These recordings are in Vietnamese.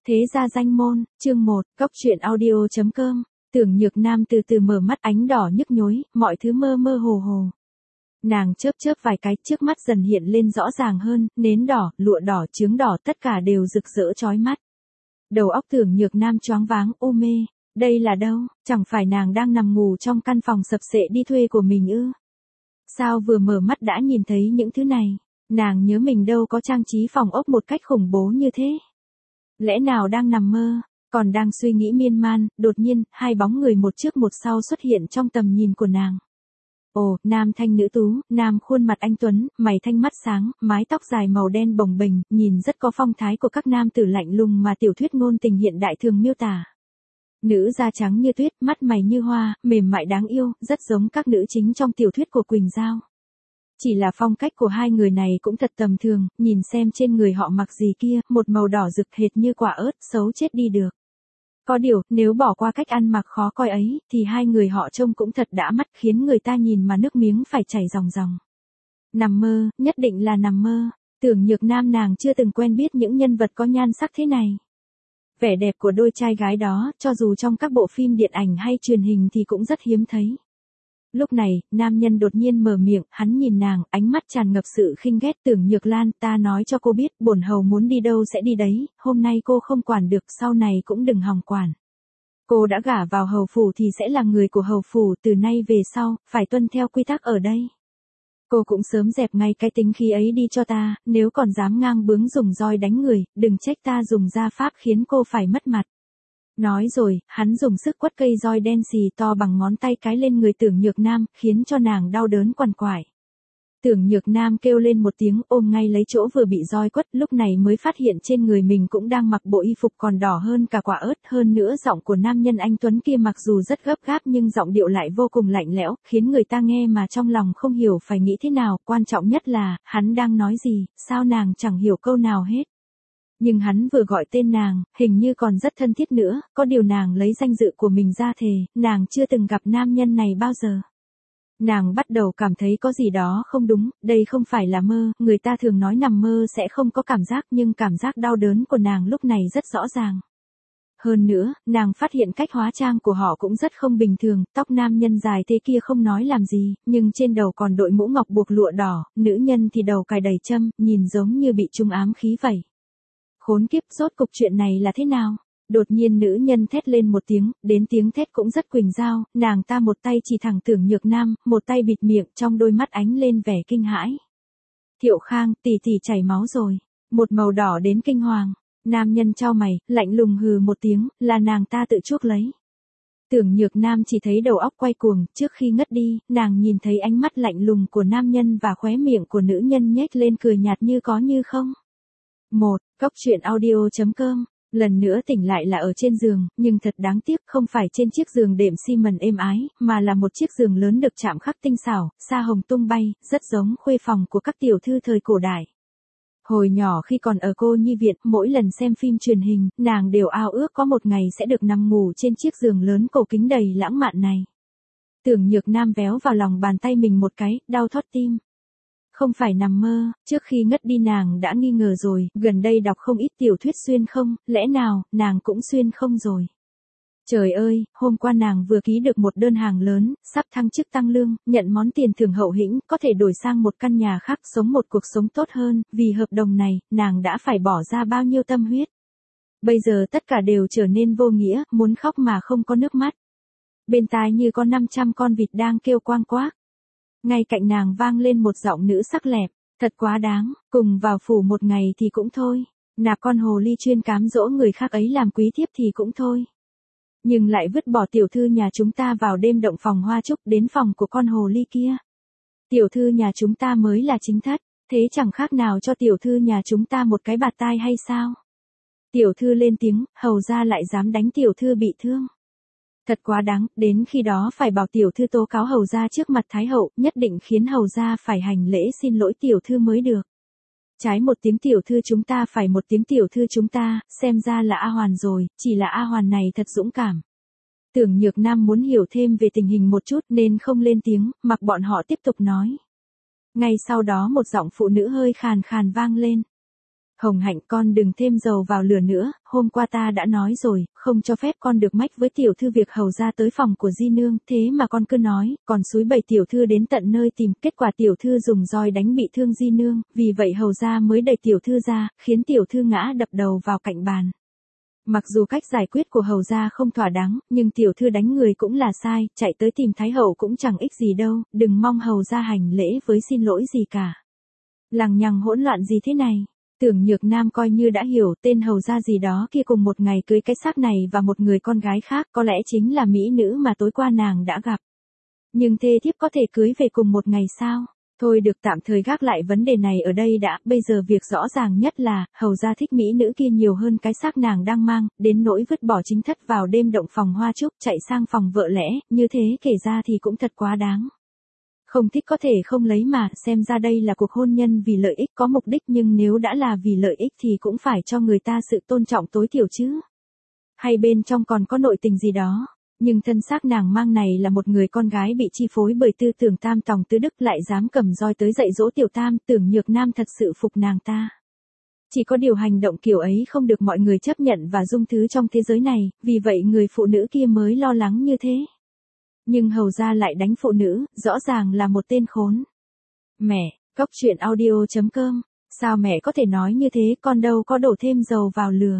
Thế gia danh môn, chương 1, cốc truyện audio.com, Tưởng Nhược Nam từ từ mở mắt, ánh đỏ nhức nhối, mọi thứ mơ mơ hồ hồ. Nàng chớp chớp vài cái, trước mắt dần hiện lên rõ ràng hơn, nến đỏ, lụa đỏ, chướng đỏ tất cả đều rực rỡ chói mắt. Đầu óc Tưởng Nhược Nam choáng váng, ô mê, đây là đâu, chẳng phải nàng đang nằm ngủ trong căn phòng sập xệ đi thuê của mình ư? Sao vừa mở mắt đã nhìn thấy những thứ này? Nàng nhớ mình đâu có trang trí phòng ốc một cách khủng bố như thế. Lẽ nào đang nằm mơ? Còn đang suy nghĩ miên man, đột nhiên, hai bóng người một trước một sau xuất hiện trong tầm nhìn của nàng. Ồ, nam thanh nữ tú, nam khuôn mặt anh tuấn, mày thanh mắt sáng, mái tóc dài màu đen bồng bềnh, nhìn rất có phong thái của các nam tử lạnh lùng mà tiểu thuyết ngôn tình hiện đại thường miêu tả. Nữ da trắng như tuyết, mắt mày như hoa, mềm mại đáng yêu, rất giống các nữ chính trong tiểu thuyết của Quỳnh Giao. Chỉ là phong cách của hai người này cũng thật tầm thường, nhìn xem trên người họ mặc gì kia, một màu đỏ rực hệt như quả ớt, xấu chết đi được. Có điều, nếu bỏ qua cách ăn mặc khó coi ấy, thì hai người họ trông cũng thật đã mắt, khiến người ta nhìn mà nước miếng phải chảy ròng ròng. Nằm mơ, nhất định là nằm mơ. Tưởng Nhược Nam nàng chưa từng quen biết những nhân vật có nhan sắc thế này. Vẻ đẹp của đôi trai gái đó, cho dù trong các bộ phim điện ảnh hay truyền hình thì cũng rất hiếm thấy. Lúc này, nam nhân đột nhiên mở miệng, hắn nhìn nàng, ánh mắt tràn ngập sự khinh ghét. Tưởng Nhược Lan, ta nói cho cô biết, bổn hầu muốn đi đâu sẽ đi đấy, hôm nay cô không quản được, sau này cũng đừng hòng quản. Cô đã gả vào hầu phủ thì sẽ là người của hầu phủ, từ nay về sau, phải tuân theo quy tắc ở đây. Cô cũng sớm dẹp ngay cái tính khí ấy đi cho ta, nếu còn dám ngang bướng dùng roi đánh người, đừng trách ta dùng gia pháp khiến cô phải mất mặt. Nói rồi, hắn dùng sức quất cây roi đen xì to bằng ngón tay cái lên người Tưởng Nhược Nam, khiến cho nàng đau đớn quằn quại. Tưởng Nhược Nam kêu lên một tiếng, ôm ngay lấy chỗ vừa bị roi quất, lúc này mới phát hiện trên người mình cũng đang mặc bộ y phục còn đỏ hơn cả quả ớt. Hơn nữa giọng của nam nhân anh tuấn kia mặc dù rất gấp gáp nhưng giọng điệu lại vô cùng lạnh lẽo, khiến người ta nghe mà trong lòng không hiểu phải nghĩ thế nào. Quan trọng nhất là, hắn đang nói gì, sao nàng chẳng hiểu câu nào hết. Nhưng hắn vừa gọi tên nàng, hình như còn rất thân thiết nữa, có điều nàng lấy danh dự của mình ra thề, nàng chưa từng gặp nam nhân này bao giờ. Nàng bắt đầu cảm thấy có gì đó không đúng, đây không phải là mơ, người ta thường nói nằm mơ sẽ không có cảm giác nhưng cảm giác đau đớn của nàng lúc này rất rõ ràng. Hơn nữa, nàng phát hiện cách hóa trang của họ cũng rất không bình thường, tóc nam nhân dài thế kia không nói làm gì, nhưng trên đầu còn đội mũ ngọc buộc lụa đỏ, nữ nhân thì đầu cài đầy châm, nhìn giống như bị trúng ám khí vậy. Khốn kiếp, rốt cục chuyện này là thế nào? Đột nhiên nữ nhân thét lên một tiếng, đến tiếng thét cũng rất Quỳnh Giao, nàng ta một tay chỉ thẳng Tưởng Nhược Nam, một tay bịt miệng, trong đôi mắt ánh lên vẻ kinh hãi. Thiệu Khang, tỷ tỷ chảy máu rồi, một màu đỏ đến kinh hoàng. Nam nhân chau mày, lạnh lùng hừ một tiếng, là nàng ta tự chuốc lấy. Tưởng Nhược Nam chỉ thấy đầu óc quay cuồng, trước khi ngất đi, nàng nhìn thấy ánh mắt lạnh lùng của nam nhân và khóe miệng của nữ nhân nhếch lên cười nhạt như có như không. 1. Cốc truyện audio.com. Lần nữa tỉnh lại là ở trên giường, nhưng thật đáng tiếc không phải trên chiếc giường đệm xi mần êm ái, mà là một chiếc giường lớn được chạm khắc tinh xảo, sa hồng tung bay, rất giống khuê phòng của các tiểu thư thời cổ đại. Hồi nhỏ khi còn ở cô nhi viện, mỗi lần xem phim truyền hình, nàng đều ao ước có một ngày sẽ được nằm ngủ trên chiếc giường lớn cổ kính đầy lãng mạn này. Tưởng Nhược Nam véo vào lòng bàn tay mình một cái, đau thót tim. Không phải nằm mơ, trước khi ngất đi nàng đã nghi ngờ rồi, gần đây đọc không ít tiểu thuyết xuyên không, lẽ nào, nàng cũng xuyên không rồi. Trời ơi, hôm qua nàng vừa ký được một đơn hàng lớn, sắp thăng chức tăng lương, nhận món tiền thưởng hậu hĩnh, có thể đổi sang một căn nhà khác sống một cuộc sống tốt hơn, vì hợp đồng này, nàng đã phải bỏ ra bao nhiêu tâm huyết. Bây giờ tất cả đều trở nên vô nghĩa, muốn khóc mà không có nước mắt. Bên tai như có 500 con vịt đang kêu quang quác. Ngay cạnh nàng vang lên một giọng nữ sắc lẹp, thật quá đáng, cùng vào phủ một ngày thì cũng thôi, nạp con hồ ly chuyên cám dỗ người khác ấy làm quý thiếp thì cũng thôi. Nhưng lại vứt bỏ tiểu thư nhà chúng ta vào đêm động phòng hoa trúc đến phòng của con hồ ly kia. Tiểu thư nhà chúng ta mới là chính thất, thế chẳng khác nào cho tiểu thư nhà chúng ta một cái bạt tai hay sao? Tiểu thư lên tiếng, hầu ra lại dám đánh tiểu thư bị thương. Thật quá đáng, đến khi đó phải bảo tiểu thư tố cáo hầu gia trước mặt thái hậu, nhất định khiến hầu gia phải hành lễ xin lỗi tiểu thư mới được. Trái một tiếng tiểu thư chúng ta phải một tiếng tiểu thư chúng ta, xem ra là A Hoàn rồi, chỉ là A Hoàn này thật dũng cảm. Tưởng Nhược Nam muốn hiểu thêm về tình hình một chút nên không lên tiếng, mặc bọn họ tiếp tục nói. Ngay sau đó một giọng phụ nữ hơi khàn khàn vang lên. Hồng Hạnh, con đừng thêm dầu vào lửa nữa, hôm qua ta đã nói rồi, không cho phép con được mách với tiểu thư việc hầu ra tới phòng của di nương, thế mà con cứ nói, còn xúi bầy tiểu thư đến tận nơi tìm, kết quả tiểu thư dùng roi đánh bị thương di nương, vì vậy hầu ra mới đẩy tiểu thư ra, khiến tiểu thư ngã đập đầu vào cạnh bàn. Mặc dù cách giải quyết của hầu gia không thỏa đáng, nhưng tiểu thư đánh người cũng là sai, chạy tới tìm thái hậu cũng chẳng ích gì đâu, đừng mong hầu gia hành lễ với xin lỗi gì cả. Lằng nhằng hỗn loạn gì thế này? Tưởng Nhược Nam coi như đã hiểu, tên hầu gia gì đó kia cùng một ngày cưới cái xác này và một người con gái khác, có lẽ chính là mỹ nữ mà tối qua nàng đã gặp. Nhưng thê thiếp có thể cưới về cùng một ngày sao? Thôi được, tạm thời gác lại vấn đề này ở đây đã, bây giờ việc rõ ràng nhất là, hầu gia thích mỹ nữ kia nhiều hơn cái xác nàng đang mang, đến nỗi vứt bỏ chính thất vào đêm động phòng hoa trúc, chạy sang phòng vợ lẽ, như thế kể ra thì cũng thật quá đáng. Không thích có thể không lấy mà, xem ra đây là cuộc hôn nhân vì lợi ích có mục đích, nhưng nếu đã là vì lợi ích thì cũng phải cho người ta sự tôn trọng tối thiểu chứ. Hay bên trong còn có nội tình gì đó. Nhưng thân xác nàng mang này là một người con gái bị chi phối bởi tư tưởng tam tòng tứ đức, lại dám cầm roi tới dạy dỗ tiểu tam, Tưởng Nhược Nam thật sự phục nàng ta. Chỉ có điều hành động kiểu ấy không được mọi người chấp nhận và dung thứ trong thế giới này, vì vậy người phụ nữ kia mới lo lắng như thế. Nhưng hầu ra lại đánh phụ nữ, rõ ràng là một tên khốn. Mẹ, Cóc Truyện Audio.com, sao mẹ có thể nói như thế, con đâu có đổ thêm dầu vào lửa.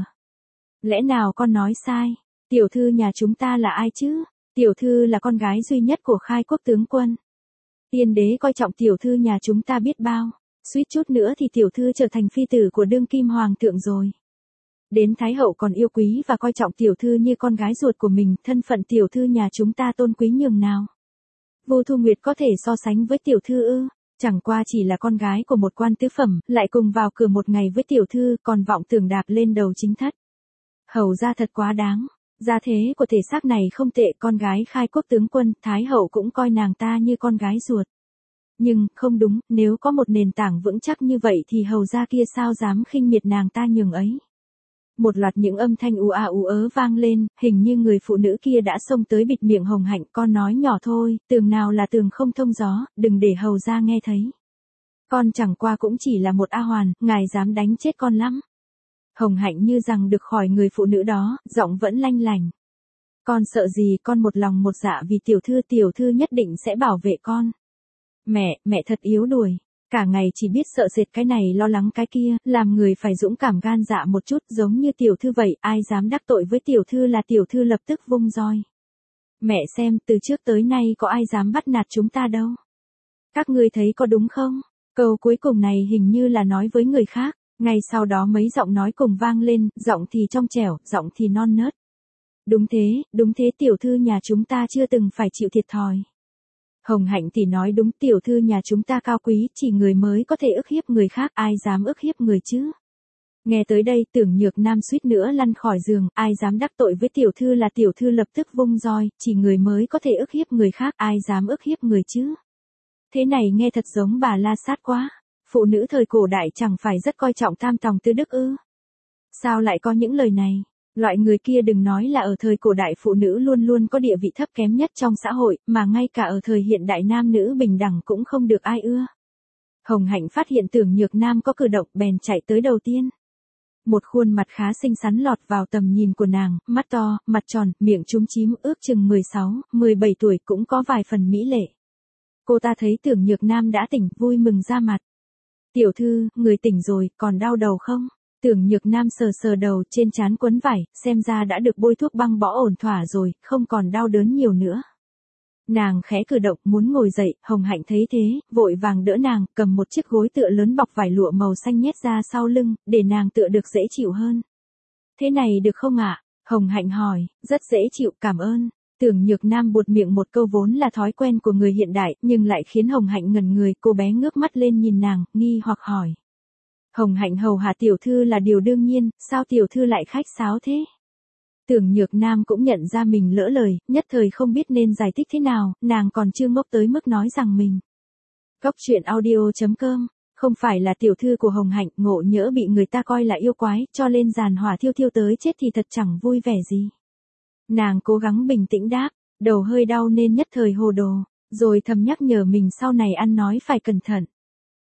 Lẽ nào con nói sai? Tiểu thư nhà chúng ta là ai chứ? Tiểu thư là con gái duy nhất của Khai Quốc tướng quân. Tiên đế coi trọng tiểu thư nhà chúng ta biết bao, suýt chút nữa thì tiểu thư trở thành phi tử của đương kim hoàng thượng rồi. Đến thái hậu còn yêu quý và coi trọng tiểu thư như con gái ruột của mình, thân phận tiểu thư nhà chúng ta tôn quý nhường nào. Vô Thu Nguyệt có thể so sánh với tiểu thư ư? Chẳng qua chỉ là con gái của một quan tứ phẩm, lại cùng vào cửa một ngày với tiểu thư, còn vọng tưởng đạp lên đầu chính thất. Hầu ra thật quá đáng. Gia thế của thể xác này không tệ, con gái Khai Quốc tướng quân, thái hậu cũng coi nàng ta như con gái ruột. Nhưng, không đúng, nếu có một nền tảng vững chắc như vậy thì hầu gia kia sao dám khinh miệt nàng ta nhường ấy. Một loạt những âm thanh ú a ú ớ vang lên, hình như người phụ nữ kia đã xông tới bịt miệng Hồng Hạnh, con nói nhỏ thôi, tường nào là tường không thông gió, đừng để hầu gia nghe thấy. Con chẳng qua cũng chỉ là một A Hoàn, ngài dám đánh chết con lắm. Hồng Hạnh như rằng được khỏi người phụ nữ đó, giọng vẫn lanh lành. Con sợ gì, con một lòng một dạ vì tiểu thư nhất định sẽ bảo vệ con. Mẹ thật yếu đuối. Cả ngày chỉ biết sợ sệt cái này lo lắng cái kia, làm người phải dũng cảm gan dạ một chút, giống như tiểu thư vậy, ai dám đắc tội với tiểu thư là tiểu thư lập tức vung roi. Mẹ xem, từ trước tới nay có ai dám bắt nạt chúng ta đâu. Các ngươi thấy có đúng không? Câu cuối cùng này hình như là nói với người khác. Ngay sau đó mấy giọng nói cùng vang lên, giọng thì trong trẻo, giọng thì non nớt. Đúng thế, tiểu thư nhà chúng ta chưa từng phải chịu thiệt thòi. Hồng Hạnh thì nói đúng, tiểu thư nhà chúng ta cao quý, chỉ người mới có thể ức hiếp người khác, ai dám ức hiếp người chứ. Nghe tới đây, Tưởng Nhược Nam suýt nữa lăn khỏi giường, ai dám đắc tội với tiểu thư là tiểu thư lập tức vung roi, chỉ người mới có thể ức hiếp người khác, ai dám ức hiếp người chứ. Thế này nghe thật giống bà La Sát quá. Phụ nữ thời cổ đại chẳng phải rất coi trọng tam tòng tứ đức ư? Sao lại có những lời này? Loại người kia đừng nói là ở thời cổ đại phụ nữ luôn luôn có địa vị thấp kém nhất trong xã hội, mà ngay cả ở thời hiện đại nam nữ bình đẳng cũng không được ai ưa. Hồng Hạnh phát hiện Tưởng Nhược Nam có cử động, bèn chạy tới đầu tiên. Một khuôn mặt khá xinh xắn lọt vào tầm nhìn của nàng, mắt to, mặt tròn, miệng chúm chím, ước chừng 16, 17 tuổi, cũng có vài phần mỹ lệ. Cô ta thấy Tưởng Nhược Nam đã tỉnh, vui mừng ra mặt. Tiểu thư, người tỉnh rồi, còn đau đầu không? Tưởng Nhược Nam sờ sờ đầu, trên trán quấn vải, xem ra đã được bôi thuốc băng bó ổn thỏa rồi, không còn đau đớn nhiều nữa. Nàng khẽ cử động, muốn ngồi dậy, Hồng Hạnh thấy thế, vội vàng đỡ nàng, cầm một chiếc gối tựa lớn bọc vải lụa màu xanh nhét ra sau lưng, để nàng tựa được dễ chịu hơn. Thế này được không ạ? Hồng Hạnh hỏi, rất dễ chịu, cảm ơn. Tưởng Nhược Nam buột miệng một câu vốn là thói quen của người hiện đại, nhưng lại khiến Hồng Hạnh ngẩn người, cô bé ngước mắt lên nhìn nàng, nghi hoặc hỏi. Hồng Hạnh hầu hạ tiểu thư là điều đương nhiên, sao tiểu thư lại khách sáo thế? Tưởng Nhược Nam cũng nhận ra mình lỡ lời, nhất thời không biết nên giải thích thế nào, nàng còn chưa ngốc tới mức nói rằng mình. Cóc Truyện Audio.com, không phải là tiểu thư của Hồng Hạnh, ngộ nhỡ bị người ta coi là yêu quái, cho lên giàn hỏa thiêu thiêu tới chết thì thật chẳng vui vẻ gì. Nàng cố gắng bình tĩnh đáp, đầu hơi đau nên nhất thời hồ đồ, rồi thầm nhắc nhở mình sau này ăn nói phải cẩn thận.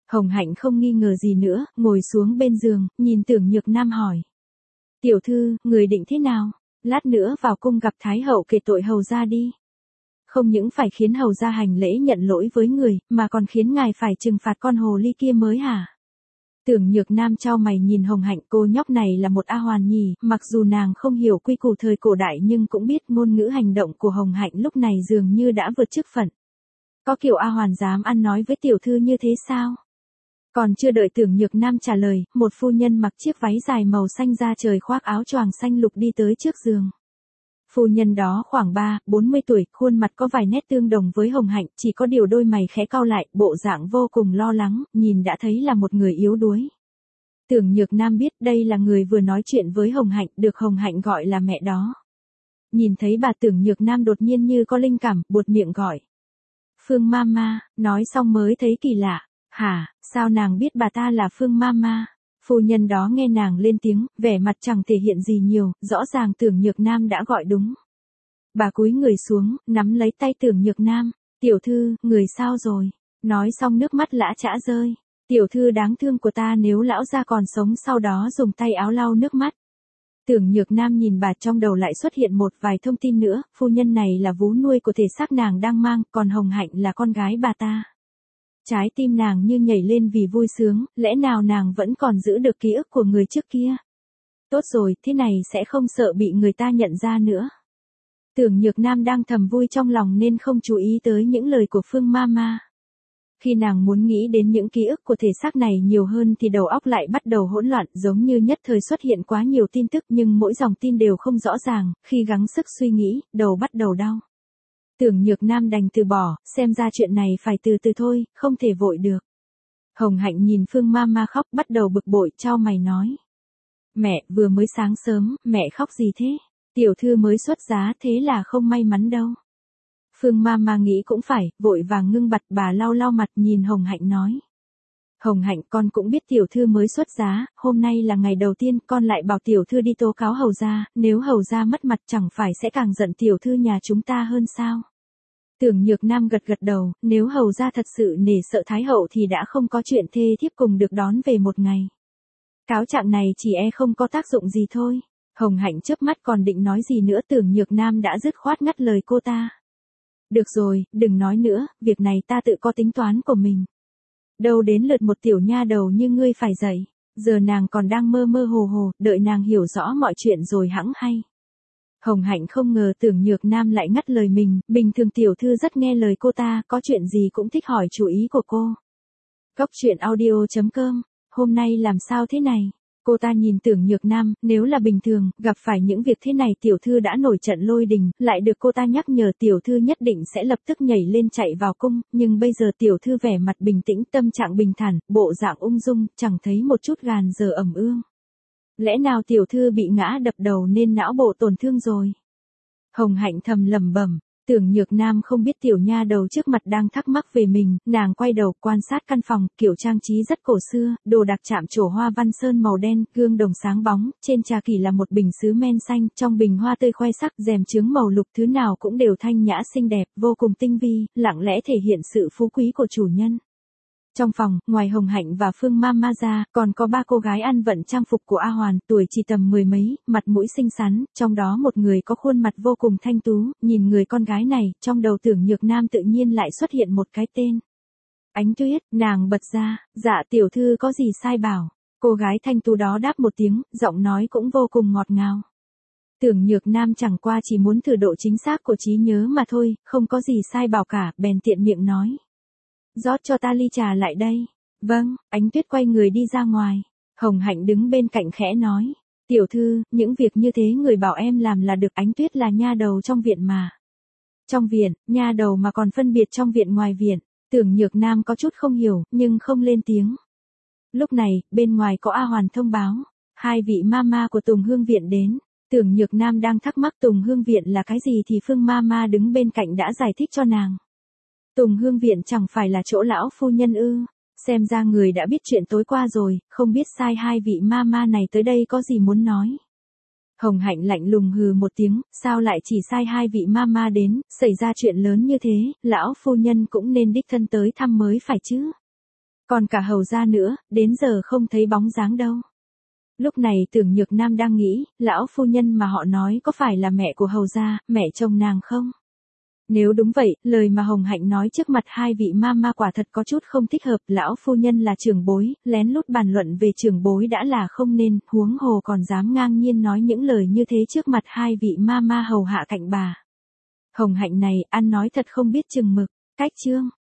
Hồng Hạnh không nghi ngờ gì nữa, ngồi xuống bên giường, nhìn Tưởng Nhược Nam hỏi. Tiểu thư, người định thế nào? Lát nữa vào cung gặp Thái hậu kể tội hầu gia đi. Không những phải khiến hầu gia hành lễ nhận lỗi với người, mà còn khiến ngài phải trừng phạt con hồ ly kia mới hả? Tưởng Nhược Nam chau mày nhìn Hồng Hạnh, cô nhóc này là một A hoàn nhỉ, mặc dù nàng không hiểu quy củ thời cổ đại nhưng cũng biết ngôn ngữ hành động của Hồng Hạnh lúc này dường như đã vượt chức phận. Có kiểu A hoàn dám ăn nói với tiểu thư như thế sao? Còn chưa đợi Tưởng Nhược Nam trả lời, một phu nhân mặc chiếc váy dài màu xanh da trời khoác áo choàng xanh lục đi tới trước giường. Phu nhân đó khoảng 40 tuổi, khuôn mặt có vài nét tương đồng với Hồng Hạnh, chỉ có điều đôi mày khẽ cau lại, bộ dạng vô cùng lo lắng, nhìn đã thấy là một người yếu đuối. Tưởng Nhược Nam biết đây là người vừa nói chuyện với Hồng Hạnh, được Hồng Hạnh gọi là mẹ đó. Nhìn thấy bà Tưởng Nhược Nam đột nhiên như có linh cảm, buột miệng gọi. Phương Mama, nói xong mới thấy kỳ lạ. Hả, sao nàng biết bà ta là Phương Mama? Phu nhân đó nghe nàng lên tiếng, vẻ mặt chẳng thể hiện gì nhiều, rõ ràng Tưởng Nhược Nam đã gọi đúng. Bà cúi người xuống, nắm lấy tay Tưởng Nhược Nam. Tiểu thư, người sao rồi? Nói xong nước mắt lã chã rơi. Tiểu thư đáng thương của ta, nếu lão gia còn sống, sau đó dùng tay áo lau nước mắt. Tưởng Nhược Nam nhìn bà, trong đầu lại xuất hiện một vài thông tin nữa, phu nhân này là vú nuôi của thể xác nàng đang mang, còn Hồng Hạnh là con gái bà ta. Trái tim nàng như nhảy lên vì vui sướng, lẽ nào nàng vẫn còn giữ được ký ức của người trước kia? Tốt rồi, thế này sẽ không sợ bị người ta nhận ra nữa. Tưởng Nhược Nam đang thầm vui trong lòng nên không chú ý tới những lời của Phương Mama. Khi nàng muốn nghĩ đến những ký ức của thể xác này nhiều hơn thì đầu óc lại bắt đầu hỗn loạn, giống như nhất thời xuất hiện quá nhiều tin tức nhưng mỗi dòng tin đều không rõ ràng, khi gắng sức suy nghĩ, đầu bắt đầu đau. Tưởng Nhược Nam đành từ bỏ, xem ra chuyện này phải từ từ thôi, không thể vội được. Hồng Hạnh nhìn Phương Mama khóc, bắt đầu bực bội, chau mày nói. Mẹ, vừa mới sáng sớm, mẹ khóc gì thế? Tiểu thư mới xuất giá, thế là không may mắn đâu. Phương Mama nghĩ cũng phải, vội vàng ngưng bặt, bà lau lau mặt nhìn Hồng Hạnh nói. Hồng Hạnh, con cũng biết tiểu thư mới xuất giá, hôm nay là ngày đầu tiên, con lại bảo tiểu thư đi tố cáo hầu gia, nếu hầu gia mất mặt chẳng phải sẽ càng giận tiểu thư nhà chúng ta hơn sao? Tưởng Nhược Nam gật gật đầu, nếu hầu gia thật sự nể sợ Thái hậu thì đã không có chuyện thê thiếp cùng được đón về một ngày. Cáo trạng này chỉ không có tác dụng gì thôi. Hồng Hạnh chớp mắt còn định nói gì nữa, Tưởng Nhược Nam đã dứt khoát ngắt lời cô ta. Được rồi, đừng nói nữa, việc này ta tự có tính toán của mình. Đâu đến lượt một tiểu nha đầu như ngươi phải dạy, giờ nàng còn đang mơ mơ hồ hồ, đợi nàng hiểu rõ mọi chuyện rồi hẵng hay. Hồng Hạnh không ngờ Tưởng Nhược Nam lại ngắt lời mình, bình thường tiểu thư rất nghe lời cô ta, có chuyện gì cũng thích hỏi chủ ý của cô. Góc truyện audio.com, hôm nay làm sao thế này? Cô ta nhìn Tưởng Nhược Nam, nếu là bình thường, gặp phải những việc thế này tiểu thư đã nổi trận lôi đình, lại được cô ta nhắc nhở tiểu thư nhất định sẽ lập tức nhảy lên chạy vào cung, nhưng bây giờ tiểu thư vẻ mặt bình tĩnh, tâm trạng bình thản, bộ dạng ung dung, chẳng thấy một chút gàn giờ ẩm ương. Lẽ nào tiểu thư bị ngã đập đầu nên não bộ tổn thương rồi? Hồng Hạnh thầm lẩm bẩm. Tưởng Nhược Nam không biết tiểu nha đầu trước mặt đang thắc mắc về mình, nàng quay đầu quan sát căn phòng, kiểu trang trí rất cổ xưa, đồ đạc chạm trổ hoa văn sơn màu đen, gương đồng sáng bóng, trên trà kỷ là một bình sứ men xanh, trong bình hoa tươi khoe sắc, rèm chướng màu lục, thứ nào cũng đều thanh nhã xinh đẹp, vô cùng tinh vi, lặng lẽ thể hiện sự phú quý của chủ nhân. Trong phòng, ngoài Hồng Hạnh và Phương Mama ra, còn có 3 cô gái ăn vận trang phục của A Hoàn, tuổi chỉ tầm 10 mấy, mặt mũi xinh xắn, trong đó một người có khuôn mặt vô cùng thanh tú, nhìn người con gái này, trong đầu Tưởng Nhược Nam tự nhiên lại xuất hiện một cái tên. Ánh Tuyết, nàng bật ra, dạ tiểu thư có gì sai bảo. Cô gái thanh tú đó đáp một tiếng, giọng nói cũng vô cùng ngọt ngào. Tưởng Nhược Nam chẳng qua chỉ muốn thử độ chính xác của trí nhớ mà thôi, không có gì sai bảo cả, bèn tiện miệng nói. Rót cho ta ly trà lại đây. Vâng, Ánh Tuyết quay người đi ra ngoài. Hồng Hạnh đứng bên cạnh khẽ nói. Tiểu thư, những việc như thế người bảo em làm là được. Ánh Tuyết là nha đầu trong viện mà. Trong viện, nha đầu mà còn phân biệt trong viện ngoài viện. Tưởng Nhược Nam có chút không hiểu, nhưng không lên tiếng. Lúc này, bên ngoài có A Hoàn thông báo. 2 vị mama của Tùng Hương Viện đến. Tưởng Nhược Nam đang thắc mắc Tùng Hương Viện là cái gì thì Phương Mama đứng bên cạnh đã giải thích cho nàng. Tùng Hương Viện chẳng phải là chỗ lão phu nhân ư? Xem ra người đã biết chuyện tối qua rồi, không biết sai 2 vị mama này tới đây có gì muốn nói. Hồng Hạnh lạnh lùng hừ một tiếng, sao lại chỉ sai 2 vị mama đến, xảy ra chuyện lớn như thế, lão phu nhân cũng nên đích thân tới thăm mới phải chứ. Còn cả hầu gia nữa, đến giờ không thấy bóng dáng đâu. Lúc này Tưởng Nhược Nam đang nghĩ, lão phu nhân mà họ nói có phải là mẹ của hầu gia, mẹ chồng nàng không? Nếu đúng vậy, lời mà Hồng Hạnh nói trước mặt hai vị ma quả thật có chút không thích hợp, lão phu nhân là trưởng bối, lén lút bàn luận về trưởng bối đã là không nên, huống hồ còn dám ngang nhiên nói những lời như thế trước mặt hai vị ma hầu hạ cạnh bà. Hồng Hạnh này, ăn nói thật không biết chừng mực, cách chương.